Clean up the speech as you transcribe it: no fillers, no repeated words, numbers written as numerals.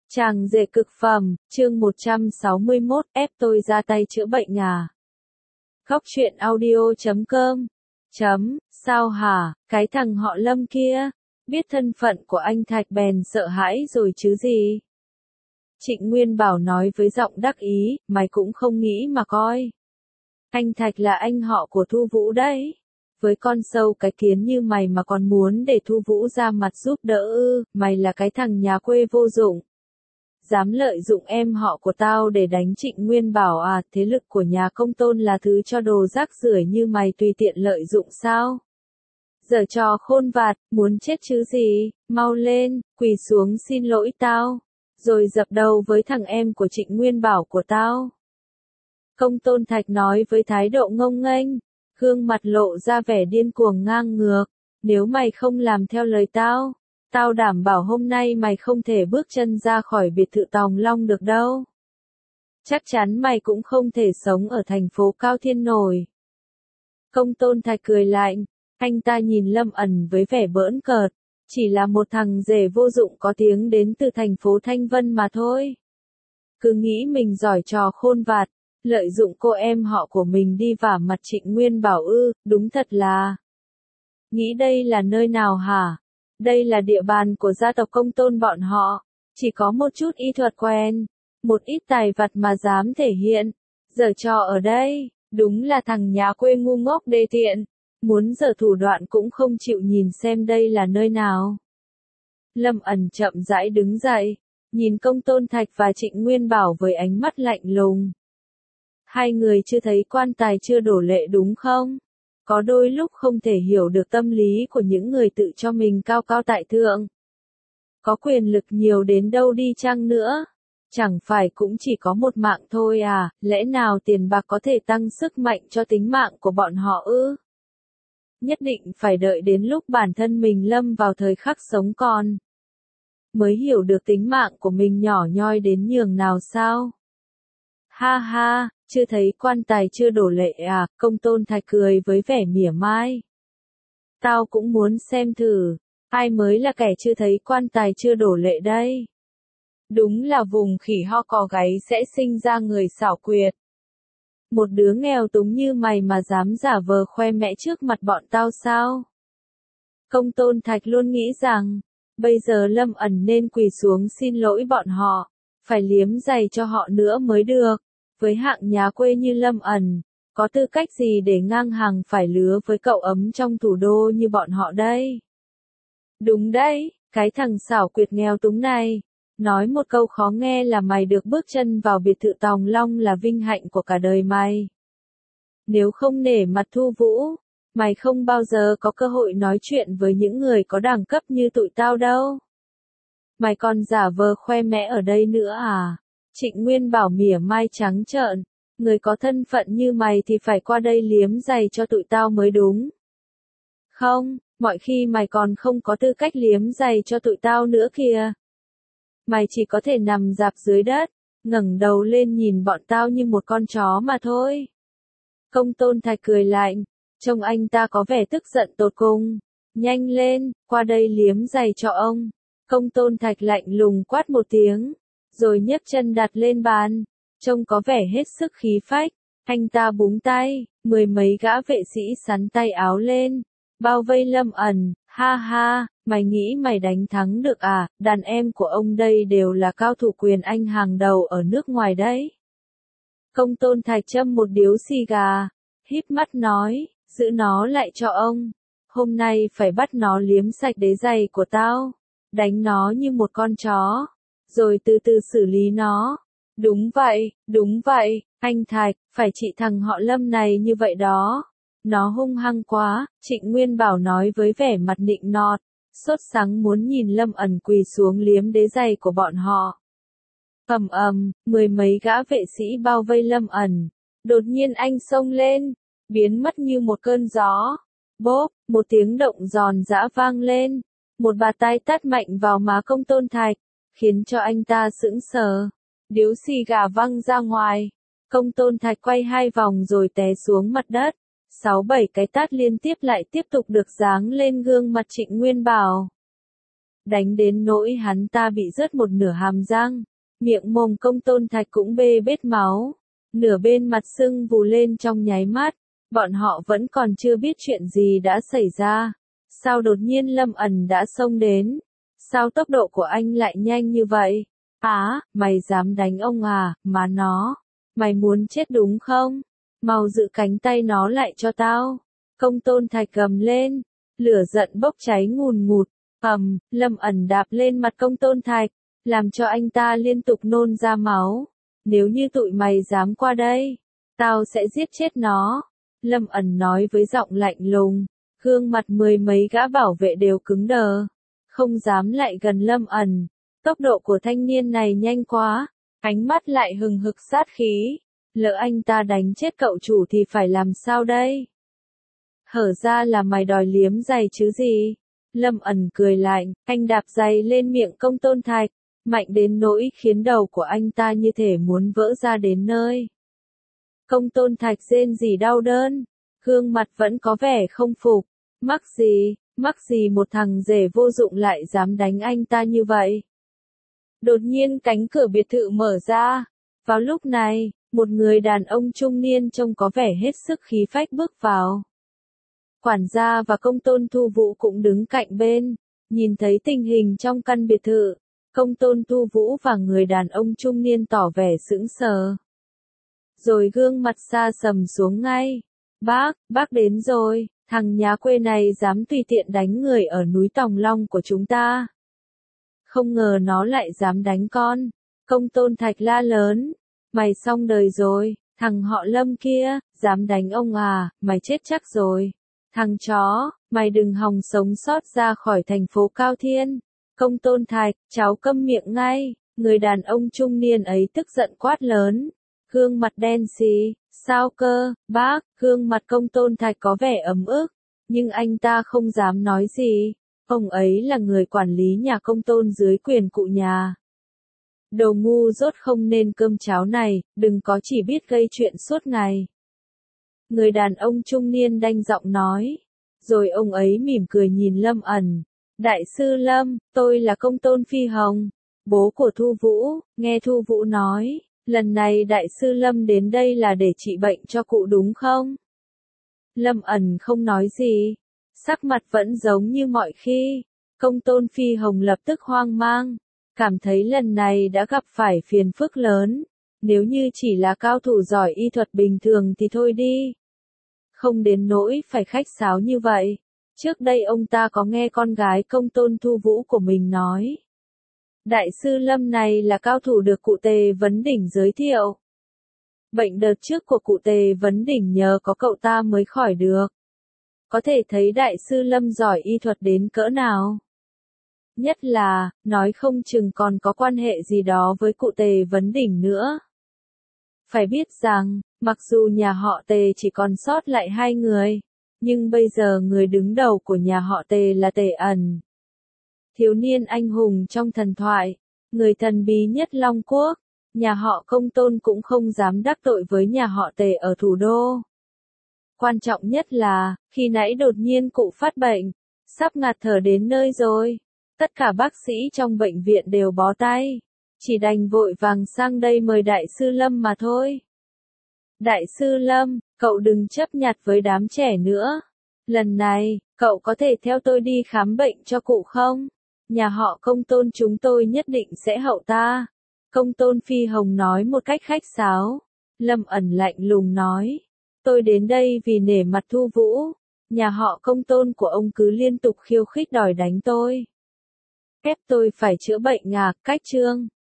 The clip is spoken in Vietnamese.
Chàng rể cực phẩm, chương 161, ép tôi ra tay chữa bệnh à. Góc truyện audio.com. Sao hả, cái thằng họ Lâm kia, biết thân phận của anh Thạch bèn sợ hãi rồi chứ gì. Trịnh Nguyên Bảo nói với giọng đắc ý, mày cũng không nghĩ mà coi. Anh Thạch là anh họ của Thu Vũ đấy. Với con sâu cái kiến như mày mà còn muốn để Thu Vũ ra mặt giúp đỡ ư, mày là cái thằng nhà quê vô dụng. Dám lợi dụng em họ của tao để đánh Trịnh Nguyên Bảo à, thế lực của nhà Công Tôn là thứ cho đồ rác rưởi như mày tùy tiện lợi dụng sao? Giở trò khôn vặt, muốn chết chứ gì, mau lên, quỳ xuống xin lỗi tao, rồi dập đầu với thằng em của Trịnh Nguyên Bảo của tao. Công Tôn Thạch nói với thái độ ngông nghênh, gương mặt lộ ra vẻ điên cuồng ngang ngược, nếu mày không làm theo lời tao, tao đảm bảo hôm nay mày không thể bước chân ra khỏi biệt thự Tòng Long được đâu. Chắc chắn mày cũng không thể sống ở thành phố Cao Thiên nổi. Công Tôn Thạch cười lạnh, anh ta nhìn Lâm ẩn với vẻ bỡn cợt, chỉ là một thằng rể vô dụng có tiếng đến từ thành phố Thanh Vân mà thôi. Cứ nghĩ mình giỏi trò khôn vặt, lợi dụng cô em họ của mình đi vả mặt Trịnh Nguyên Bảo ư, đúng thật là. Nghĩ đây là nơi nào hả? Đây là địa bàn của gia tộc Công Tôn bọn họ, chỉ có một chút y thuật quen, một ít tài vặt mà dám thể hiện, giở trò ở đây, đúng là thằng nhà quê ngu ngốc đê tiện, muốn giở thủ đoạn cũng không chịu nhìn xem đây là nơi nào. Lâm ẩn chậm rãi đứng dậy, nhìn Công Tôn Thạch và Trịnh Nguyên Bảo với ánh mắt lạnh lùng. Hai người chưa thấy quan tài chưa đổ lệ đúng không? Có đôi lúc không thể hiểu được tâm lý của những người tự cho mình cao cao tại thượng. Có quyền lực nhiều đến đâu đi chăng nữa, chẳng phải cũng chỉ có một mạng thôi à, lẽ nào tiền bạc có thể tăng sức mạnh cho tính mạng của bọn họ ư? Nhất định phải đợi đến lúc bản thân mình lâm vào thời khắc sống còn, mới hiểu được tính mạng của mình nhỏ nhoi đến nhường nào sao? Ha ha, chưa thấy quan tài chưa đổ lệ à, Công Tôn Thạch cười với vẻ mỉa mai. Tao cũng muốn xem thử, ai mới là kẻ chưa thấy quan tài chưa đổ lệ đây. Đúng là vùng khỉ ho cò gáy sẽ sinh ra người xảo quyệt. Một đứa nghèo túng như mày mà dám giả vờ khoe mẽ trước mặt bọn tao sao? Công Tôn Thạch luôn nghĩ rằng, bây giờ Lâm ẩn nên quỳ xuống xin lỗi bọn họ, phải liếm giày cho họ nữa mới được. Với hạng nhà quê như Lâm ẩn, có tư cách gì để ngang hàng phải lứa với cậu ấm trong thủ đô như bọn họ đây? Đúng đấy, cái thằng xảo quyệt nghèo túng này, nói một câu khó nghe là mày được bước chân vào biệt thự Tòng Long là vinh hạnh của cả đời mày. Nếu không nể mặt Thu Vũ, mày không bao giờ có cơ hội nói chuyện với những người có đẳng cấp như tụi tao đâu. Mày còn giả vờ khoe mẽ ở đây nữa à? Trịnh Nguyên Bảo mỉa mai trắng trợn, người có thân phận như mày thì phải qua đây liếm giày cho tụi tao mới đúng. Không, mọi khi mày còn không có tư cách liếm giày cho tụi tao nữa kìa. Mày chỉ có thể nằm rạp dưới đất, ngẩng đầu lên nhìn bọn tao như một con chó mà thôi. Công Tôn Thạch cười lạnh, trông anh ta có vẻ tức giận tột cùng. Nhanh lên, qua đây liếm giày cho ông. Công Tôn Thạch lạnh lùng quát một tiếng, rồi nhấc chân đặt lên bàn, trông có vẻ hết sức khí phách. Anh ta búng tay, mười mấy gã vệ sĩ sắn tay áo lên, bao vây Lâm ẩn. Ha ha, mày nghĩ mày đánh thắng được à, đàn em của ông đây đều là cao thủ quyền Anh hàng đầu ở nước ngoài đấy. Công Tôn Thạch châm một điếu xì gà, híp mắt nói, giữ nó lại cho ông. Hôm nay phải bắt nó liếm sạch đế giày của tao, đánh nó như một con chó, rồi từ từ xử lý nó. Đúng vậy, anh Thạch, phải trị thằng họ Lâm này như vậy đó. Nó hung hăng quá, Trịnh Nguyên Bảo nói với vẻ mặt nịnh nọt, sốt sắng muốn nhìn Lâm ẩn quỳ xuống liếm đế giày của bọn họ. Mười mấy gã vệ sĩ bao vây Lâm ẩn. Đột nhiên anh xông lên, biến mất như một cơn gió. Bốp, một tiếng động giòn giã vang lên. Một bạt tay tát mạnh vào má Công Tôn Thạch, khiến cho anh ta sững sờ. Điếu xì gà văng ra ngoài. Công Tôn Thạch quay hai vòng rồi té xuống mặt đất. 6-7 cái tát liên tiếp lại tiếp tục được giáng lên gương mặt Trịnh Nguyên Bảo. đánh đến nỗi hắn ta bị rớt một nửa hàm răng, miệng mồm Công Tôn Thạch cũng bê bết máu, nửa bên mặt sưng vù lên trong nháy mắt, bọn họ vẫn còn chưa biết chuyện gì đã xảy ra. Sao đột nhiên Lâm ẩn đã xông đến? Sao tốc độ của anh lại nhanh như vậy? Mày dám đánh ông à, má nó. Mày muốn chết đúng không? Mau giữ cánh tay nó lại cho tao. Công Tôn Thạch gầm lên. Lửa giận bốc cháy ngùn ngụt. Lâm ẩn đạp lên mặt Công Tôn Thạch, làm cho anh ta liên tục nôn ra máu. Nếu như tụi mày dám qua đây, tao sẽ giết chết nó. Lâm ẩn nói với giọng lạnh lùng. Gương mặt mười mấy gã bảo vệ đều cứng đờ, không dám lại gần Lâm ẩn. Tốc độ của thanh niên này nhanh quá, ánh mắt lại hừng hực sát khí. Lỡ anh ta đánh chết cậu chủ thì phải làm sao đây? Hở ra là mày đòi liếm giày chứ gì? Lâm ẩn cười lạnh, anh đạp giày lên miệng Công Tôn Thạch, mạnh đến nỗi khiến đầu của anh ta như thể muốn vỡ ra đến nơi. Công Tôn Thạch rên rỉ đau đớn, gương mặt vẫn có vẻ không phục. Mắc gì một thằng rể vô dụng lại dám đánh anh ta như vậy? Đột nhiên cánh cửa biệt thự mở ra. Vào lúc này, một người đàn ông trung niên trông có vẻ hết sức khí phách bước vào. Quản gia và Công Tôn Thu Vũ cũng đứng cạnh bên, nhìn thấy tình hình trong căn biệt thự. Công Tôn Thu Vũ và người đàn ông trung niên tỏ vẻ sững sờ. Rồi gương mặt xa sầm xuống ngay. Bác đến rồi. Thằng nhà quê này dám tùy tiện đánh người ở núi Tòng Long của chúng ta. Không ngờ nó lại dám đánh con. Công Tôn Thạch la lớn. Mày xong đời rồi, thằng họ Lâm kia, dám đánh ông à, mày chết chắc rồi. Thằng chó, mày đừng hòng sống sót ra khỏi thành phố Cao Thiên. Công Tôn Thạch, cháu câm miệng ngay. Người đàn ông trung niên ấy tức giận quát lớn. Gương mặt đen xì. Sao cơ, bác? Gương mặt Công Tôn Thạch có vẻ ấm ức, nhưng anh ta không dám nói gì. Ông ấy là người quản lý nhà Công Tôn dưới quyền cụ nhà. Đồ ngu dốt không nên cơm cháo này, đừng có chỉ biết gây chuyện suốt ngày. Người đàn ông trung niên đanh giọng nói. Rồi ông ấy mỉm cười nhìn Lâm ẩn. Đại sư Lâm, tôi là Công Tôn Phi Hồng, bố của Thu Vũ. Nghe Thu Vũ nói, lần này Đại sư Lâm đến đây là để trị bệnh cho cụ đúng không? Lâm ẩn không nói gì, sắc mặt vẫn giống như mọi khi. Công Tôn Phi Hồng lập tức hoang mang, cảm thấy lần này đã gặp phải phiền phức lớn. Nếu như chỉ là cao thủ giỏi y thuật bình thường thì thôi đi, không đến nỗi phải khách sáo như vậy. Trước đây ông ta có nghe con gái Công Tôn Thu Vũ của mình nói, Đại sư Lâm này là cao thủ được cụ Tề Vấn Đỉnh giới thiệu. Bệnh đợt trước của cụ Tề Vấn Đỉnh nhờ có cậu ta mới khỏi được. Có thể thấy Đại sư Lâm giỏi y thuật đến cỡ nào. Nhất là, nói không chừng còn có quan hệ gì đó với cụ Tề Vấn Đỉnh nữa. Phải biết rằng, mặc dù nhà họ Tề chỉ còn sót lại 2 người, nhưng bây giờ người đứng đầu của nhà họ Tề là Tề Ẩn. Thiếu niên anh hùng trong thần thoại, người thần bí nhất Long Quốc, nhà họ Công Tôn cũng không dám đắc tội với nhà họ Tề ở thủ đô. Quan trọng nhất là, khi nãy đột nhiên cụ phát bệnh, sắp ngạt thở đến nơi rồi. Tất cả bác sĩ trong bệnh viện đều bó tay, chỉ đành vội vàng sang đây mời Đại sư Lâm mà thôi. Đại sư Lâm, cậu đừng chấp nhặt với đám trẻ nữa. Lần này, cậu có thể theo tôi đi khám bệnh cho cụ không? Nhà họ Công Tôn chúng tôi nhất định sẽ hậu ta. Công Tôn Phi Hồng nói một cách khách sáo. Lâm ẩn lạnh lùng nói. Tôi đến đây vì nể mặt Thu Vũ. Nhà họ Công Tôn của ông cứ liên tục khiêu khích đòi đánh tôi. Ép tôi phải chữa bệnh cách chương.